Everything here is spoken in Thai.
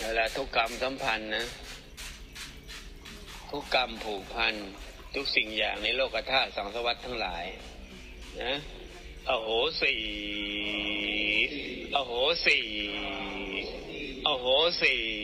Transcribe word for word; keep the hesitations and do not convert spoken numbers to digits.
เวลาทุกกรรมสัมพันธ์นะทุกกรรมผูกพันทุกสิ่งอย่างในโลกธาตุสังสารวัฏทั้งหลายนะอโหสีอโหสีอโหสี